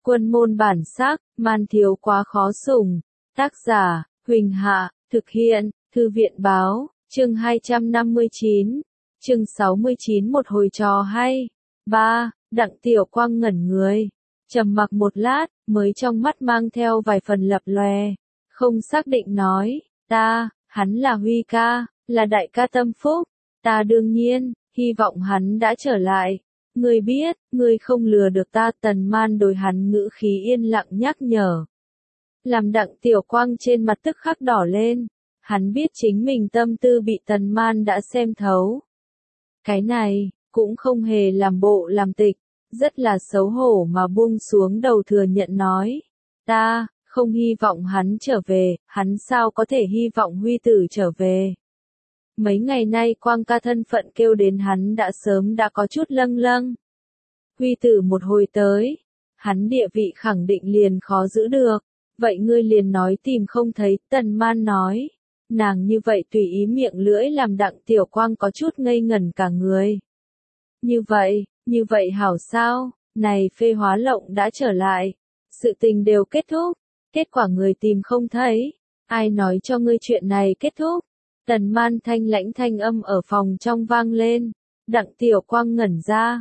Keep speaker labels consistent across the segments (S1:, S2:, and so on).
S1: Quân môn bản sắc, man thiếu quá khó sủng. Tác giả, Huỳnh Hạ, thực hiện, Thư viện báo, chương 259, chương 69 một hồi trò hay. 3. Đặng Tiểu Quang ngẩn người, trầm mặc một lát, mới trong mắt mang theo vài phần lập lòe, không xác định nói, hắn là Huy ca, là đại ca tâm phúc, ta đương nhiên, hy vọng hắn đã trở lại. Ngươi biết, ngươi không lừa được ta. Tần Man đối hắn ngữ khí yên lặng nhắc nhở. Làm Đặng Tiểu Quang trên mặt tức khắc đỏ lên, hắn biết chính mình tâm tư bị Tần Man đã xem thấu. Cái này, cũng không hề làm bộ làm tịch, rất là xấu hổ mà buông xuống đầu thừa nhận nói. Ta, không hy vọng hắn trở về, hắn sao có thể hy vọng Huy tử trở về. Mấy ngày nay Quang ca thân phận kêu đến hắn đã sớm đã có chút lâng lâng. Huy tử một hồi tới, hắn địa vị khẳng định liền khó giữ được, vậy ngươi liền nói tìm không thấy. Tần Man nói, nàng như vậy tùy ý miệng lưỡi làm Đặng Tiểu Quang có chút ngây ngẩn cả người. Như vậy hảo sao, này phê hóa lộng đã trở lại, sự tình đều kết thúc, kết quả người tìm không thấy, ai nói cho ngươi chuyện này kết thúc. Tần Man thanh lãnh thanh âm ở phòng trong vang lên, Đặng Tiểu Quang ngẩn ra,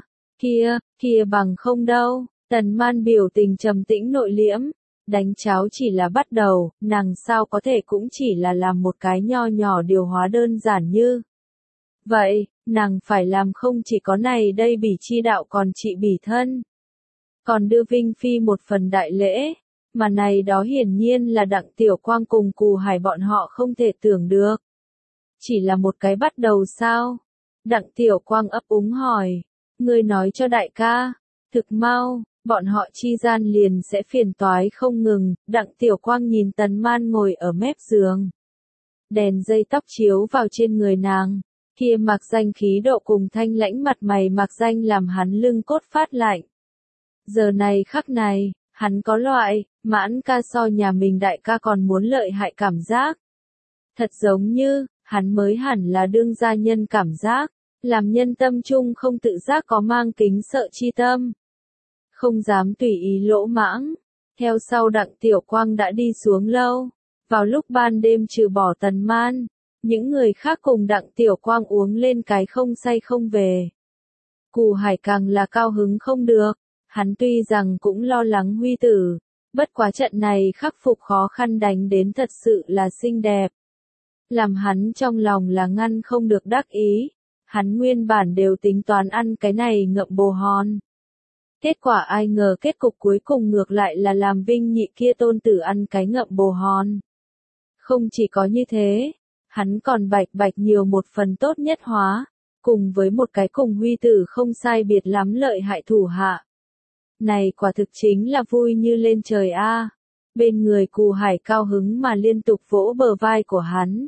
S1: kia bằng không đâu. Tần Man biểu tình trầm tĩnh nội liễm, đánh cháo chỉ là bắt đầu, nàng sao có thể cũng chỉ là làm một cái nho nhỏ điều hóa đơn giản như vậy, nàng phải làm không chỉ có này đây bỉ chi đạo còn trị bỉ thân, còn đưa Vinh Phi một phần đại lễ, mà này đó hiển nhiên là Đặng Tiểu Quang cùng Cù Hải bọn họ không thể tưởng được. Chỉ là một cái bắt đầu sao? Đặng Tiểu Quang ấp úng hỏi, ngươi nói cho đại ca, thực mau, bọn họ chi gian liền sẽ phiền toái không ngừng. Đặng Tiểu Quang nhìn Tần Man ngồi ở mép giường, đèn dây tóc chiếu vào trên người nàng, kia mạc danh khí độ cùng thanh lãnh mặt mày mạc danh làm hắn lưng cốt phát lạnh. Giờ này khắc này, hắn có loại, mãn ca so nhà mình đại ca còn muốn lợi hại cảm giác. Thật giống như, hắn mới hẳn là đương gia nhân cảm giác, làm nhân tâm trung không tự giác có mang kính sợ chi tâm. Không dám tùy ý lỗ mãng. Theo sau Đặng Tiểu Quang đã đi xuống lâu. Vào lúc ban đêm trừ bỏ Tần Man, những người khác cùng Đặng Tiểu Quang uống lên cái không say không về. Cù Hải càng là cao hứng không được, hắn tuy rằng cũng lo lắng Huy tử, bất quá trận này khắc phục khó khăn đánh đến thật sự là xinh đẹp. Làm hắn trong lòng là ngăn không được đắc ý, hắn nguyên bản đều tính toán ăn cái này ngậm bồ hòn. Kết quả ai ngờ kết cục cuối cùng ngược lại là làm Vinh Nhị kia tôn tử ăn cái ngậm bồ hòn. Không chỉ có như thế, hắn còn bạch nhiều một phần tốt nhất hóa, cùng với một cái cùng Huy tử không sai biệt lắm lợi hại thủ hạ. Này quả thực chính là vui như lên trời a. Bên người Cù Hải cao hứng mà liên tục vỗ bờ vai của hắn.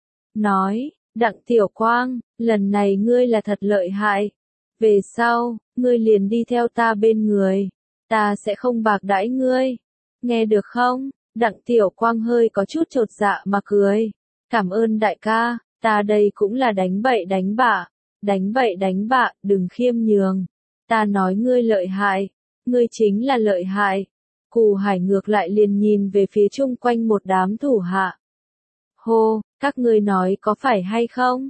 S1: Nói, Đặng Tiểu Quang, lần này ngươi là thật lợi hại. Về sau, ngươi liền đi theo ta bên người. Ta sẽ không bạc đãi ngươi. Nghe được không? Đặng Tiểu Quang hơi có chút chột dạ mà cười. Cảm ơn đại ca, ta đây cũng là đánh bậy đánh bạ, đừng khiêm nhường. Ta nói ngươi lợi hại. Ngươi chính là lợi hại. Cù Hải ngược lại liền nhìn về phía chung quanh một đám thủ hạ. Hô, các ngươi nói có phải hay không?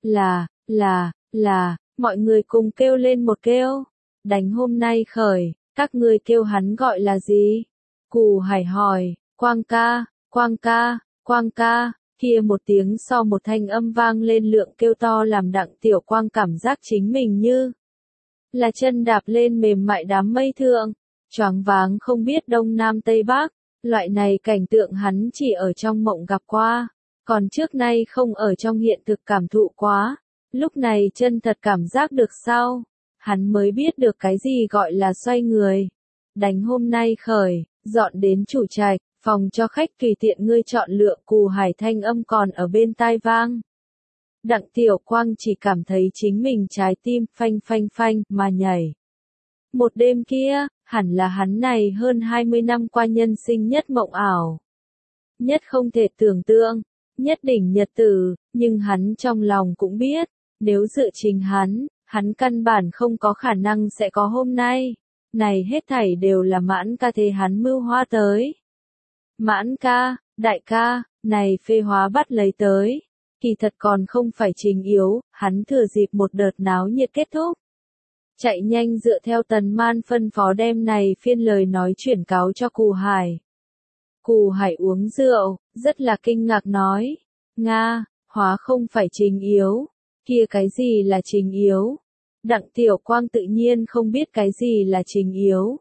S1: Là, mọi người cùng kêu lên một kêu. Đánh hôm nay khởi, các ngươi kêu hắn gọi là gì? Cù Hải hỏi, Quang ca, kia một tiếng so một thanh âm vang lên lượng kêu to làm Đặng Tiểu Quang cảm giác chính mình như là chân đạp lên mềm mại đám mây thượng, choáng váng không biết đông nam tây bắc, loại này cảnh tượng hắn chỉ ở trong mộng gặp qua, còn trước nay không ở trong hiện thực cảm thụ quá, lúc này chân thật cảm giác được sau, hắn mới biết được cái gì gọi là xoay người. Đánh hôm nay khởi, dọn đến chủ trạch, phòng cho khách tùy tiện ngươi chọn lựa. Cù Hải thanh âm còn ở bên tai vang. Đặng Tiểu Quang chỉ cảm thấy chính mình trái tim phanh mà nhảy. Một đêm kia, hẳn là hắn này hơn 20 năm qua nhân sinh nhất mộng ảo. Nhất không thể tưởng tượng, nhất đỉnh nhật tử, nhưng hắn trong lòng cũng biết, nếu dựa chính hắn căn bản không có khả năng sẽ có hôm nay. này hết thảy đều là Mãn ca thế hắn mưu hoa tới. Mãn ca, đại ca, này phê hóa bắt lấy tới. Kỳ thật còn không phải Trình Yếu, hắn thừa dịp một đợt náo nhiệt kết thúc. Chạy nhanh dựa theo Tần Man phân phó đem này phiên lời nói chuyển cáo cho Cù Hải. Cù Hải uống rượu, rất là kinh ngạc nói. Nga, hóa không phải Trình Yếu. Kia cái gì là Trình Yếu? Đặng Tiểu Quang tự nhiên không biết cái gì là Trình Yếu.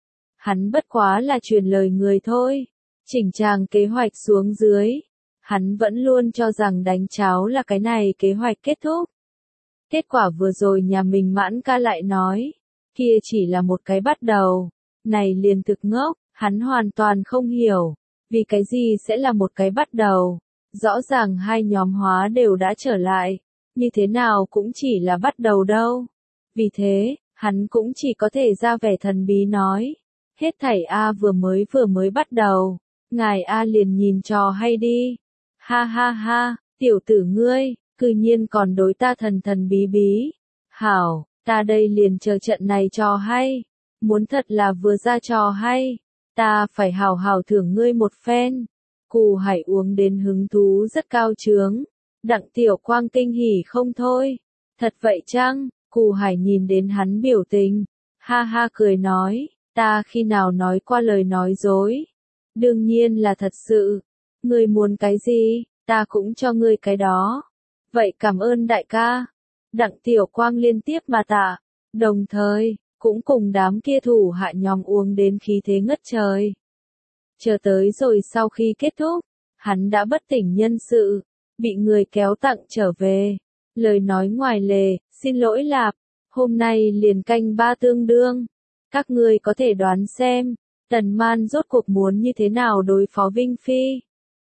S1: Hắn bất quá là truyền lời người thôi. Chỉnh tràng kế hoạch xuống dưới. Hắn vẫn luôn cho rằng đánh cháo là cái này kế hoạch kết thúc. Kết quả vừa rồi nhà mình Mãn ca lại nói. Kia chỉ là một cái bắt đầu. Này liền thực ngốc, hắn hoàn toàn không hiểu. Vì cái gì sẽ là một cái bắt đầu. Rõ ràng hai nhóm hóa đều đã trở lại. Như thế nào cũng chỉ là bắt đầu đâu. Vì thế, hắn cũng chỉ có thể ra vẻ thần bí nói. Hết thảy A vừa mới bắt đầu. Ngài A liền nhìn trò hay đi. Ha ha ha, tiểu tử ngươi, cư nhiên còn đối ta thần thần bí bí. Hảo, ta đây liền chờ trận này trò hay. Muốn thật là vừa ra trò hay. Ta phải hảo hảo thưởng ngươi một phen. Cù Hải uống đến hứng thú rất cao trướng. Đặng Tiểu Quang kinh hỉ không thôi. Thật vậy chăng? Cù Hải nhìn đến hắn biểu tình. Ha ha cười nói. Ta khi nào nói qua lời nói dối? Đương nhiên là thật sự. Ngươi muốn cái gì, ta cũng cho ngươi cái đó. Vậy cảm ơn đại ca. Đặng Tiểu Quang liên tiếp mà tạ. Đồng thời, cũng cùng đám kia thủ hạ nhóm uống đến khí thế ngất trời. Chờ tới rồi sau khi kết thúc, hắn đã bất tỉnh nhân sự, bị người kéo tặng trở về. Lời nói ngoài lề, xin lỗi lạp, hôm nay liền canh ba tương đương. Các ngươi có thể đoán xem, Tần Man rốt cuộc muốn như thế nào đối phó Vinh Phi.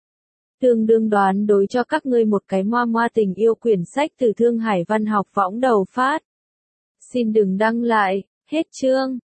S1: Tương đương đoán đối cho các ngươi một cái moa moa tình yêu quyển sách từ Thương Hải Văn học võng đầu phát. Xin đừng đăng lại, hết chương.